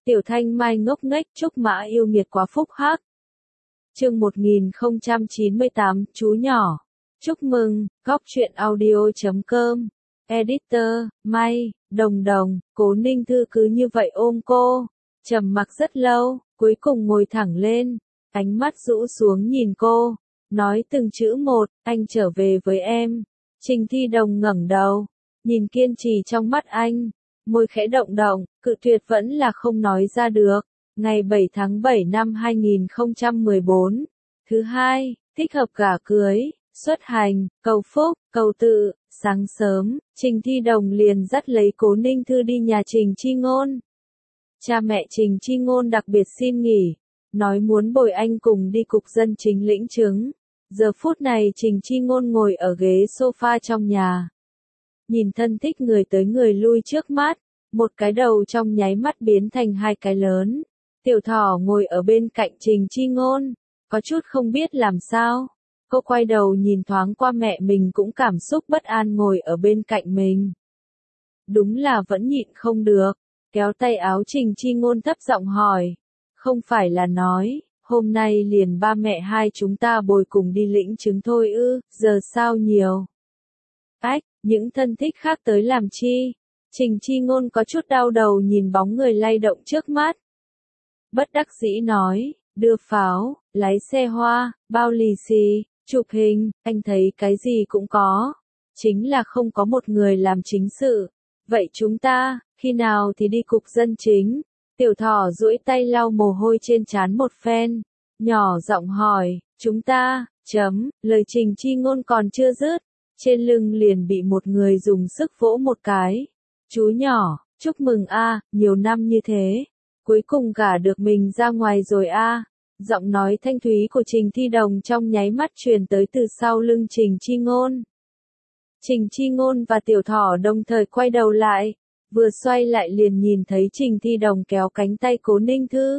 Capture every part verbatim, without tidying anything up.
Tiểu Thanh Mai ngốc nghếch, Trúc Mã yêu nghiệt quá phúc hắc. Chương một nghìn không trăm chín mươi tám, chú nhỏ. Chúc mừng, góc truyện audio chấm com. Editor, May, Đồng Đồng, Cố Ninh Thư cứ như vậy ôm cô, trầm mặc rất lâu, cuối cùng ngồi thẳng lên, ánh mắt rũ xuống nhìn cô, nói từng chữ một, anh trở về với em. Trình Thi Đồng ngẩng đầu, nhìn kiên trì trong mắt anh, môi khẽ động động, cự tuyệt vẫn là không nói ra được. Ngày bảy tháng bảy năm hai nghìn không trăm mười bốn, thứ hai, thích hợp gả cưới, xuất hành, cầu phúc, cầu tự. Sáng sớm, Trình Thi Đồng liền dắt lấy Cố Ninh Thư đi nhà Trình Chi Ngôn. Cha mẹ Trình Chi Ngôn đặc biệt xin nghỉ, nói muốn bồi anh cùng đi cục dân chính lĩnh chứng. Giờ phút này Trình Chi Ngôn ngồi ở ghế sofa trong nhà, nhìn thân thích người tới người lui trước mắt, một cái đầu trong nháy mắt biến thành hai cái lớn. Tiểu Thỏ ngồi ở bên cạnh Trình Chi Ngôn, có chút không biết làm sao. Cô quay đầu nhìn thoáng qua mẹ mình cũng cảm xúc bất an ngồi ở bên cạnh mình. Đúng là vẫn nhịn không được, kéo tay áo Trình Chi Ngôn thấp giọng hỏi. Không phải là nói, hôm nay liền ba mẹ hai chúng ta bồi cùng đi lĩnh chứng thôi ư, giờ sao nhiều. Ách, những thân thích khác tới làm chi? Trình Chi Ngôn có chút đau đầu nhìn bóng người lay động trước mắt. Bất đắc dĩ nói, đưa pháo, lái xe hoa, bao lì xì, chụp hình, anh thấy cái gì cũng có. Chính là không có một người làm chính sự. Vậy chúng ta, khi nào thì đi cục dân chính? Tiểu Thỏ duỗi tay lau mồ hôi trên trán một phen, nhỏ giọng hỏi, chúng ta, chấm, lời Trình Chi Ngôn còn chưa dứt, trên lưng liền bị một người dùng sức vỗ một cái. Chú nhỏ, chúc mừng a, nhiều năm như thế, cuối cùng gả được mình ra ngoài rồi a. Giọng nói thanh thúy của Trình Thi Đồng trong nháy mắt truyền tới từ sau lưng Trình Chi Ngôn. Trình Chi Ngôn và Tiểu Thỏ đồng thời quay đầu lại, vừa xoay lại liền nhìn thấy Trình Thi Đồng kéo cánh tay Cố Ninh Thư,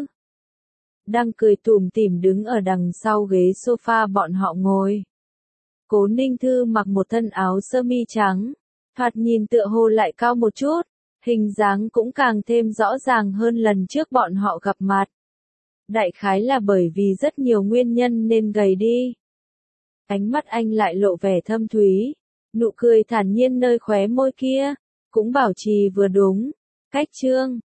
đang cười tủm tỉm đứng ở đằng sau ghế sofa bọn họ ngồi. Cố Ninh Thư mặc một thân áo sơ mi trắng, thoạt nhìn tựa hồ lại cao một chút, hình dáng cũng càng thêm rõ ràng hơn lần trước bọn họ gặp mặt. Đại khái là bởi vì rất nhiều nguyên nhân nên gầy đi. Ánh mắt anh lại lộ vẻ thâm thúy, nụ cười thản nhiên nơi khóe môi kia, cũng bảo trì vừa đúng. Cách chương,